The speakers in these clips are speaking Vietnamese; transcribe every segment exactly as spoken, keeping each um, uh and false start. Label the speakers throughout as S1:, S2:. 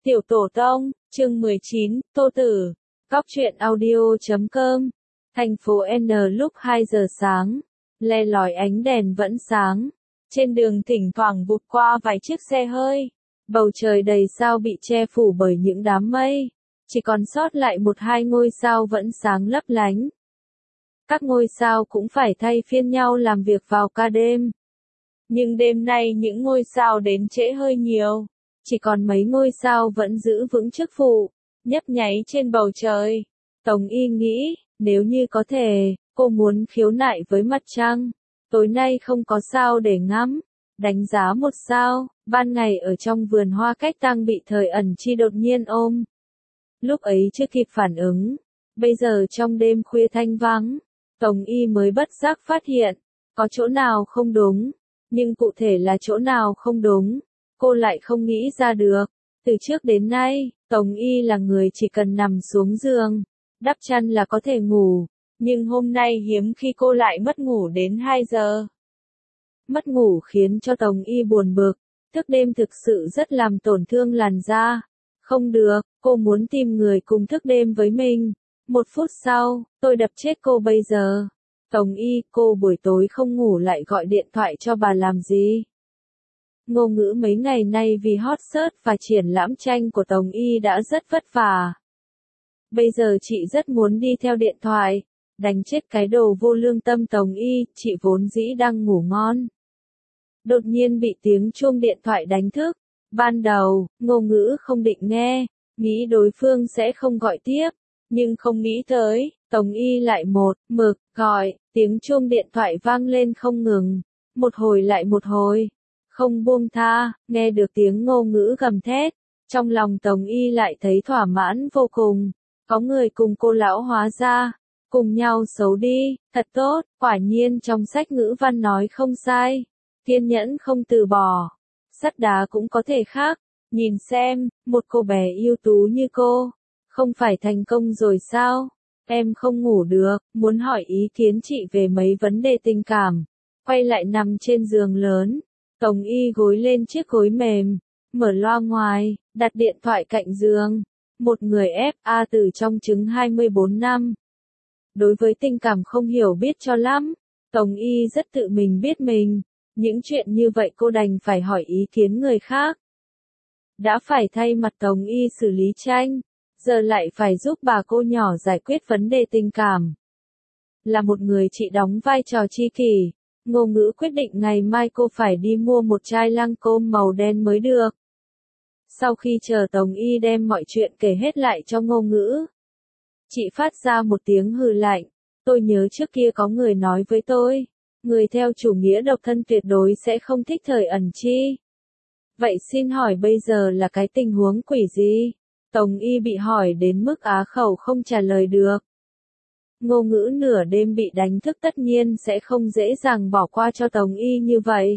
S1: Tiểu Tổ Tông, chương mười chín, Tô Tử. Góc truyện audio chấm com. Thành phố N lúc hai giờ sáng. Le lói ánh đèn vẫn sáng. Trên đường thỉnh thoảng vụt qua vài chiếc xe hơi. Bầu trời đầy sao bị che phủ bởi những đám mây. Chỉ còn sót lại một hai ngôi sao vẫn sáng lấp lánh. Các ngôi sao cũng phải thay phiên nhau làm việc vào ca đêm. Nhưng đêm nay những ngôi sao đến trễ hơi nhiều. Chỉ còn mấy ngôi sao vẫn giữ vững chức vụ, nhấp nháy trên bầu trời. Tống Y nghĩ, nếu như có thể, cô muốn khiếu nại với mặt trăng. Tối nay không có sao để ngắm. Đánh giá một sao, ban ngày ở trong vườn hoa cách tăng bị Thời Ẩn Chi đột nhiên ôm. Lúc ấy chưa kịp phản ứng. Bây giờ trong đêm khuya thanh vắng, Tống Y mới bất giác phát hiện, có chỗ nào không đúng. Nhưng cụ thể là chỗ nào không đúng, cô lại không nghĩ ra được. Từ trước đến nay, Tống Y là người chỉ cần nằm xuống giường, đắp chăn là có thể ngủ. Nhưng hôm nay hiếm khi cô lại mất ngủ đến hai giờ. Mất ngủ khiến cho Tống Y buồn bực, thức đêm thực sự rất làm tổn thương làn da. Không được, cô muốn tìm người cùng thức đêm với mình. Một phút sau, tôi đập chết cô bây giờ. Tống Y, cô buổi tối không ngủ lại gọi điện thoại cho bà làm gì? Ngôn ngữ mấy ngày nay vì hot search và triển lãm tranh của Tống Y đã rất vất vả. Bây giờ chị rất muốn đi theo điện thoại, đánh chết cái đồ vô lương tâm Tống Y, chị vốn dĩ đang ngủ ngon. Đột nhiên bị tiếng chuông điện thoại đánh thức. Ban đầu, ngôn ngữ không định nghe, nghĩ đối phương sẽ không gọi tiếp, nhưng không nghĩ tới, Tống Y lại một mực gọi, tiếng chuông điện thoại vang lên không ngừng, một hồi lại một hồi, không buông tha. Nghe được tiếng ngôn ngữ gầm thét, trong lòng Tống Y lại thấy thỏa mãn vô cùng. Có người cùng cô lão hóa ra, cùng nhau xấu đi, thật tốt. Quả nhiên trong sách ngữ văn nói không sai, kiên nhẫn không từ bỏ, sắt đá cũng có thể khác. Nhìn xem, một cô bé ưu tú như cô, không phải thành công rồi sao? Em không ngủ được, muốn hỏi ý kiến chị về mấy vấn đề tình cảm. Quay lại nằm trên giường lớn, Tống Y gối lên chiếc gối mềm, mở loa ngoài, đặt điện thoại cạnh giường. Một người ép a từ trong trứng hai mươi bốn năm. Đối với tình cảm không hiểu biết cho lắm, Tống Y rất tự mình biết mình. Những chuyện như vậy cô đành phải hỏi ý kiến người khác. Đã phải thay mặt Tống Y xử lý tranh, giờ lại phải giúp bà cô nhỏ giải quyết vấn đề tình cảm. Là một người chị đóng vai trò tri kỷ, ngôn ngữ quyết định ngày mai cô phải đi mua một chai Lancôme màu đen mới được. Sau khi chờ Tống Y đem mọi chuyện kể hết lại cho ngôn ngữ, chị phát ra một tiếng hừ lạnh. Tôi nhớ trước kia có người nói với tôi, người theo chủ nghĩa độc thân tuyệt đối sẽ không thích Thời Ẩn Chi. Vậy xin hỏi bây giờ là cái tình huống quỷ gì? Tống Y bị hỏi đến mức á khẩu không trả lời được. Ngôn ngữ nửa đêm bị đánh thức tất nhiên sẽ không dễ dàng bỏ qua cho Tống Y như vậy.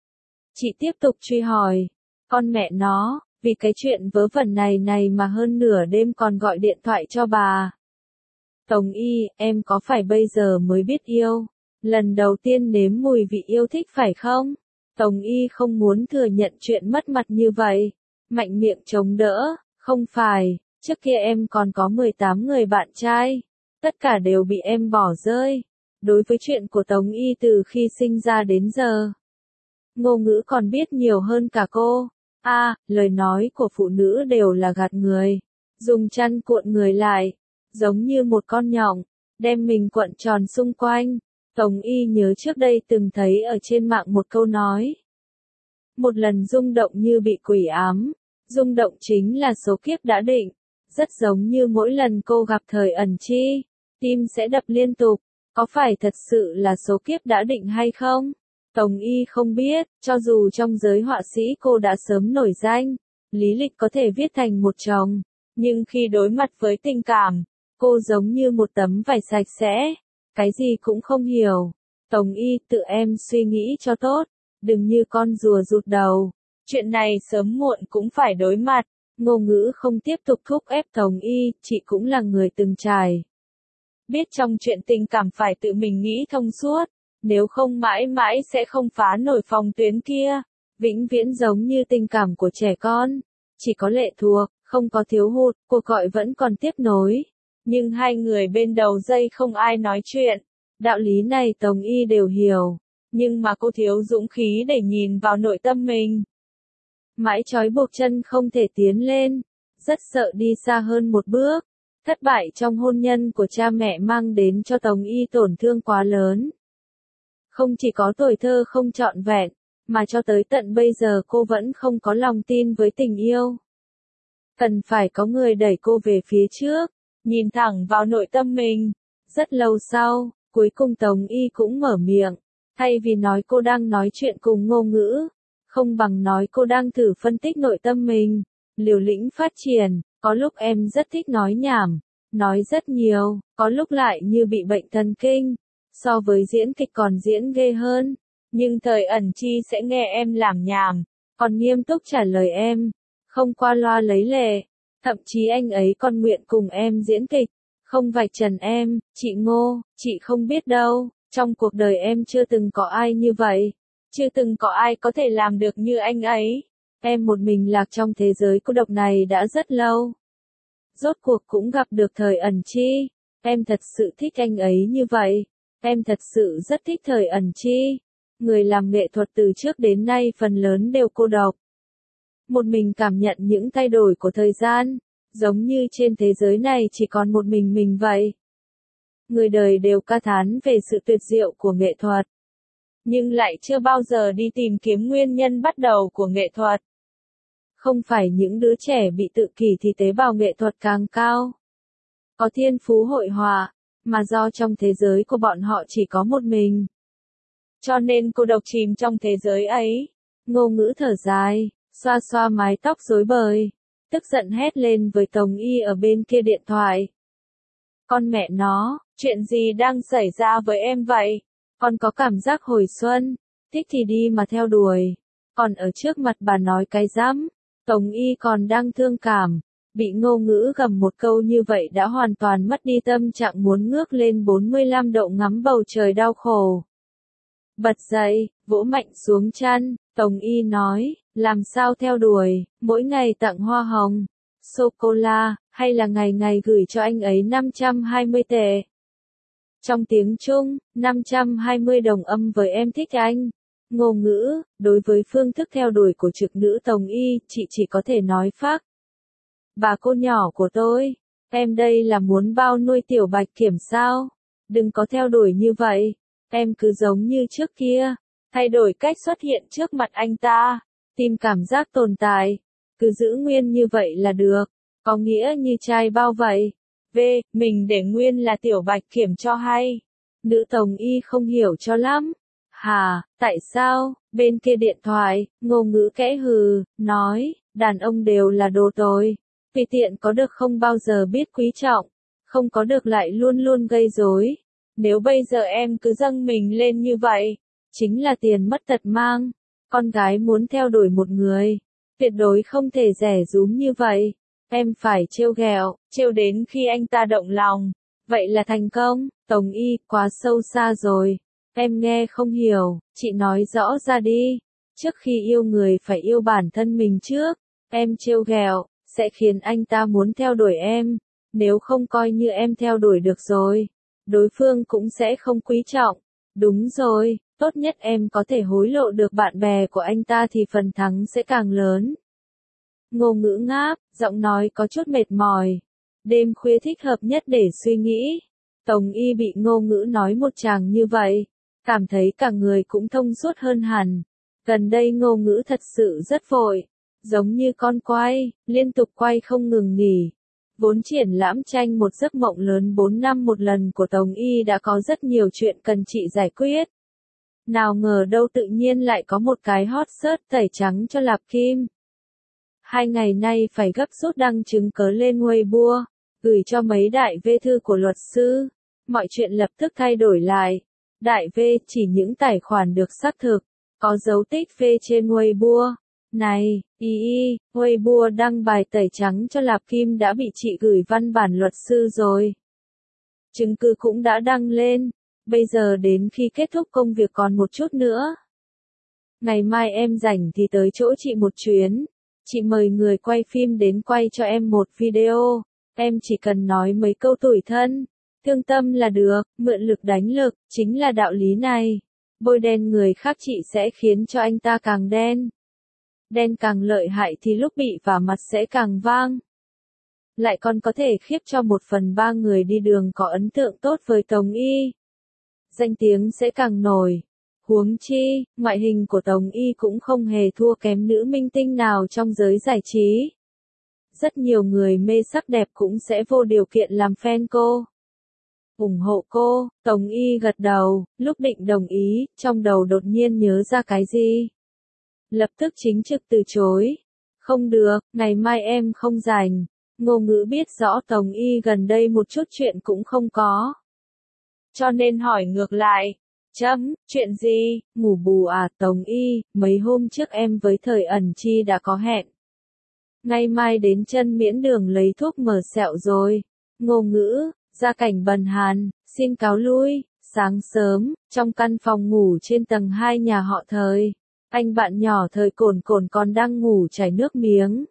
S1: Chị tiếp tục truy hỏi, con mẹ nó, vì cái chuyện vớ vẩn này này mà hơn nửa đêm còn gọi điện thoại cho bà. Tống Y, em có phải bây giờ mới biết yêu? Lần đầu tiên nếm mùi vị yêu thích phải không? Tống Y không muốn thừa nhận chuyện mất mặt như vậy. Mạnh miệng chống đỡ, không phải, trước kia em còn có mười tám người bạn trai. Tất cả đều bị em bỏ rơi. Đối với chuyện của Tống Y từ khi sinh ra đến giờ, ngôn ngữ còn biết nhiều hơn cả cô. A, à, lời nói của phụ nữ đều là gạt người. Dùng chăn cuộn người lại, giống như một con nhộng, đem mình cuộn tròn xung quanh. Tống Y nhớ trước đây từng thấy ở trên mạng một câu nói. Một lần rung động như bị quỷ ám. Rung động chính là số kiếp đã định. Rất giống như mỗi lần cô gặp Thời Ẩn Chi, tim sẽ đập liên tục. Có phải thật sự là số kiếp đã định hay không? Tống Y không biết, cho dù trong giới họa sĩ cô đã sớm nổi danh, lý lịch có thể viết thành một chồng. Nhưng khi đối mặt với tình cảm, cô giống như một tấm vải sạch sẽ. Cái gì cũng không hiểu. Tống Y, tự em suy nghĩ cho tốt, đừng như con rùa rụt đầu. Chuyện này sớm muộn cũng phải đối mặt. Ngôn ngữ không tiếp tục thúc ép Tống Y, chị cũng là người từng trải. Biết trong chuyện tình cảm phải tự mình nghĩ thông suốt, nếu không mãi mãi sẽ không phá nổi phòng tuyến kia. Vĩnh viễn giống như tình cảm của trẻ con. chỉ có lệ thuộc, không có thiếu hụt, cuộc gọi vẫn còn tiếp nối. Nhưng hai người bên đầu dây không ai nói chuyện. Đạo lý này Tống Y đều hiểu. Nhưng mà cô thiếu dũng khí để nhìn vào nội tâm mình. Mãi trói buộc chân không thể tiến lên. Rất sợ đi xa hơn một bước. Thất bại trong hôn nhân của cha mẹ mang đến cho Tống Y tổn thương quá lớn. Không chỉ có tuổi thơ không trọn vẹn, mà cho tới tận bây giờ cô vẫn không có lòng tin với tình yêu. Cần phải có người đẩy cô về phía trước, nhìn thẳng vào nội tâm mình. Rất lâu sau, cuối cùng Tống Y cũng mở miệng. Thay vì nói cô đang nói chuyện cùng Ngô Ngữ, không bằng nói cô đang thử phân tích nội tâm mình. Liều lĩnh phát triển, có lúc em rất thích nói nhảm, nói rất nhiều, có lúc lại như bị bệnh thần kinh. So với diễn kịch còn diễn ghê hơn. Nhưng Thời Ẩn Chi sẽ nghe em làm nhảm, còn nghiêm túc trả lời em, không qua loa lấy lệ. Thậm chí anh ấy còn nguyện cùng em diễn kịch, không vạch trần em. Chị Ngô, chị không biết đâu, trong cuộc đời em chưa từng có ai như vậy. Chưa từng có ai có thể làm được như anh ấy. Em một mình lạc trong thế giới cô độc này đã rất lâu. Rốt cuộc cũng gặp được Thời Ẩn Chi. Em thật sự thích anh ấy như vậy. Em thật sự rất thích Thời Ẩn Chi. Người làm nghệ thuật từ trước đến nay phần lớn đều cô độc. Một mình cảm nhận những thay đổi của thời gian, giống như trên thế giới này chỉ còn một mình mình vậy. Người đời đều ca thán về sự tuyệt diệu của nghệ thuật, nhưng lại chưa bao giờ đi tìm kiếm nguyên nhân bắt đầu của nghệ thuật. Không phải những đứa trẻ bị tự kỷ thì tế bào nghệ thuật càng cao, có thiên phú hội họa, mà do trong thế giới của bọn họ chỉ có một mình. Cho nên cô độc chìm trong thế giới ấy. Ngô Ngữ thở dài, xoa xoa mái tóc rối bời, tức giận hét lên với Tống Y ở bên kia điện thoại. Con mẹ nó, chuyện gì đang xảy ra với em vậy? Con có cảm giác hồi xuân, thích thì đi mà theo đuổi. Còn ở trước mặt bà nói cái rắm. Tống Y còn đang thương cảm, bị Ngô Ngữ gầm một câu như vậy đã hoàn toàn mất đi tâm trạng muốn ngước lên bốn mươi lăm độ ngắm bầu trời đau khổ. Bật dậy, vỗ mạnh xuống chăn, Tống Y nói, làm sao theo đuổi, mỗi ngày tặng hoa hồng, sô-cô-la, hay là ngày ngày gửi cho anh ấy năm trăm hai mươi tệ. Trong tiếng Trung, năm trăm hai mươi đồng âm với em thích anh. Ngô Ngữ, đối với phương thức theo đuổi của trực nữ Tống Y, chị chỉ có thể nói phác. Bà cô nhỏ của tôi, em đây là muốn bao nuôi Tiểu Bạch Kiểm sao? Đừng có theo đuổi như vậy. Em cứ giống như trước kia, thay đổi cách xuất hiện trước mặt anh ta, tìm cảm giác tồn tại, cứ giữ nguyên như vậy là được, có nghĩa như trai bao vậy. V, mình để nguyên là Tiểu Bạch Kiểm cho hay. Nữ Tống Y không hiểu cho lắm. Hà, tại sao? Bên kia điện thoại, Ngô Ngữ kẽ hừ, nói, đàn ông đều là đồ tồi. Vì tiện có được không bao giờ biết quý trọng, không có được lại luôn luôn gây rối. Nếu bây giờ em cứ dâng mình lên như vậy, chính là tiền mất tật mang. Con gái muốn theo đuổi một người, tuyệt đối không thể rẻ rúm như vậy. Em phải trêu ghẹo, trêu đến khi anh ta động lòng. Vậy là thành công. Tống Y, quá sâu xa rồi. Em nghe không hiểu, chị nói rõ ra đi. Trước khi yêu người phải yêu bản thân mình trước. Em trêu ghẹo, sẽ khiến anh ta muốn theo đuổi em. Nếu không coi như em theo đuổi được rồi, đối phương cũng sẽ không quý trọng. Đúng rồi, tốt nhất em có thể hối lộ được bạn bè của anh ta thì phần thắng sẽ càng lớn. Ngô Ngữ ngáp, giọng nói có chút mệt mỏi. Đêm khuya thích hợp nhất để suy nghĩ. Tống Y bị Ngô Ngữ nói một tràng như vậy, cảm thấy cả người cũng thông suốt hơn hẳn. Gần đây Ngô Ngữ thật sự rất vội, giống như con quay, liên tục quay không ngừng nghỉ. Vốn triển lãm tranh một giấc mộng lớn bốn năm một lần của Tống Y đã có rất nhiều chuyện cần chị giải quyết. Nào ngờ đâu tự nhiên lại có một cái hot search tẩy trắng cho Lạp Kim. Hai ngày nay phải gấp rút đăng chứng cớ lên Weibo, gửi cho mấy đại V thư của luật sư. Mọi chuyện lập tức thay đổi lại. Đại V chỉ những tài khoản được xác thực, có dấu tích V trên Weibo. Này, y y, Weibo đăng bài tẩy trắng cho Lạp Kim đã bị chị gửi văn bản luật sư rồi. Chứng cứ cũng đã đăng lên. Bây giờ đến khi kết thúc công việc còn một chút nữa. Ngày mai em rảnh thì tới chỗ chị một chuyến. Chị mời người quay phim đến quay cho em một video, em chỉ cần nói mấy câu tủi thân, thương tâm là được, mượn lực đánh lực, chính là đạo lý này. Bôi đen người khác chị sẽ khiến cho anh ta càng đen. Đen càng lợi hại thì lúc bị vả mặt sẽ càng vang. Lại còn có thể khiếp cho một phần ba người đi đường có ấn tượng tốt với Tống Y. Danh tiếng sẽ càng nổi. Huống chi, ngoại hình của Tống Y cũng không hề thua kém nữ minh tinh nào trong giới giải trí. Rất nhiều người mê sắc đẹp cũng sẽ vô điều kiện làm fan cô. Ủng hộ cô, Tống Y gật đầu, lúc định đồng ý, trong đầu đột nhiên nhớ ra cái gì. Lập tức chính trực từ chối. Không được, ngày mai em không rảnh. Ngô Ngữ biết rõ Tống Y gần đây một chút chuyện cũng không có. Cho nên hỏi ngược lại. Chấm, chuyện gì, ngủ bù à Tống Y, mấy hôm trước em với Thời Ẩn Chi đã có hẹn. Ngày mai đến chân miễn đường lấy thuốc mở sẹo rồi. Ngô Ngữ, gia cảnh bần hàn, xin cáo lui. Sáng sớm, trong căn phòng ngủ trên tầng hai nhà họ Thời, anh bạn nhỏ Thời Cồn Cồn còn đang ngủ chảy nước miếng.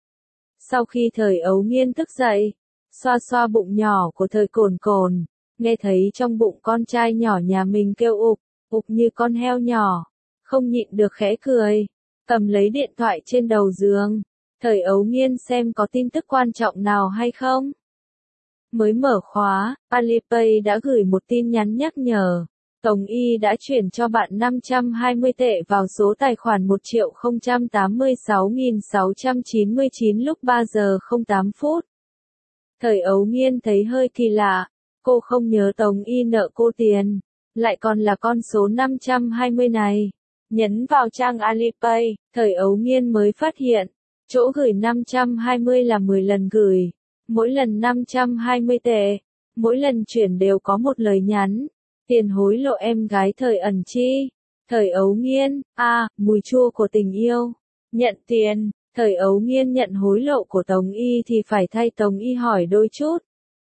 S1: Sau khi Thời Ấu Nghiên thức dậy, xoa xoa bụng nhỏ của Thời Cồn Cồn, nghe thấy trong bụng con trai nhỏ nhà mình kêu ục, ục như con heo nhỏ, không nhịn được khẽ cười, cầm lấy điện thoại trên đầu giường. Thời Ấu Nghiên xem có tin tức quan trọng nào hay không. Mới mở khóa, Alipay đã gửi một tin nhắn nhắc nhở. Tống Y đã chuyển cho bạn năm trăm hai mươi tệ vào số tài khoản một triệu không trăm tám mươi sáu nghìn sáu trăm chín mươi chín lúc ba giờ không tám phút. Thời Ấu Nghiên thấy hơi kỳ lạ, cô không nhớ Tống Y nợ cô tiền, lại còn là con số năm trăm hai mươi này. Nhấn vào trang Alipay, Thời Ấu Nghiên mới phát hiện, chỗ gửi năm trăm hai mươi là mười lần gửi, mỗi lần năm trăm hai mươi tệ, mỗi lần chuyển đều có một lời nhắn. Tiền hối lộ em gái Thời Ẩn Chi. Thời Ấu Nghiên, a, à, mùi chua của tình yêu. Nhận tiền, Thời Ấu Nghiên nhận hối lộ của Tống Y thì phải thay Tống Y hỏi đôi chút.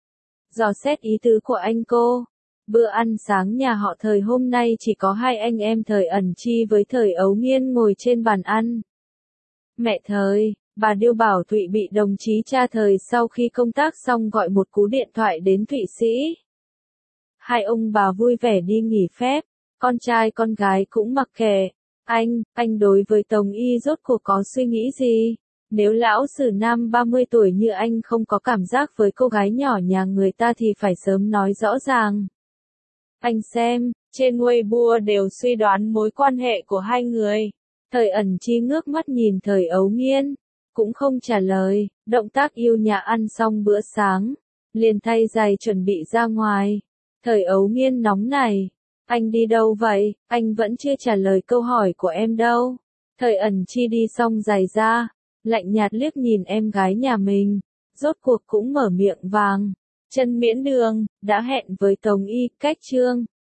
S1: Dò xét ý tứ của anh cô. Bữa ăn sáng nhà họ Thời hôm nay chỉ có hai anh em Thời Ẩn Chi với Thời Ấu Nghiên ngồi trên bàn ăn. Mẹ Thời, bà Điêu bảo Thụy bị đồng chí cha Thời sau khi công tác xong gọi một cú điện thoại đến Thụy Sĩ. Hai ông bà vui vẻ đi nghỉ phép, con trai con gái cũng mặc kệ. Anh, anh đối với Tống Y rốt cuộc có suy nghĩ gì? Nếu lão sử nam ba mươi tuổi như anh không có cảm giác với cô gái nhỏ nhà người ta thì phải sớm nói rõ ràng. Anh xem, trên Weibo đều suy đoán mối quan hệ của hai người. Thời Ẩn Chi ngước mắt nhìn Thời Ấu Nghiên, cũng không trả lời, động tác yêu nhà ăn xong bữa sáng, liền thay giày chuẩn bị ra ngoài. Thời Ấu Nghiên nóng này, anh đi đâu vậy, anh vẫn chưa trả lời câu hỏi của em đâu. Thời Ẩn Chi đi xong giày ra, lạnh nhạt liếc nhìn em gái nhà mình, rốt cuộc cũng mở miệng vàng. Chân miễn đường, đã hẹn với Tống Y, cách trương.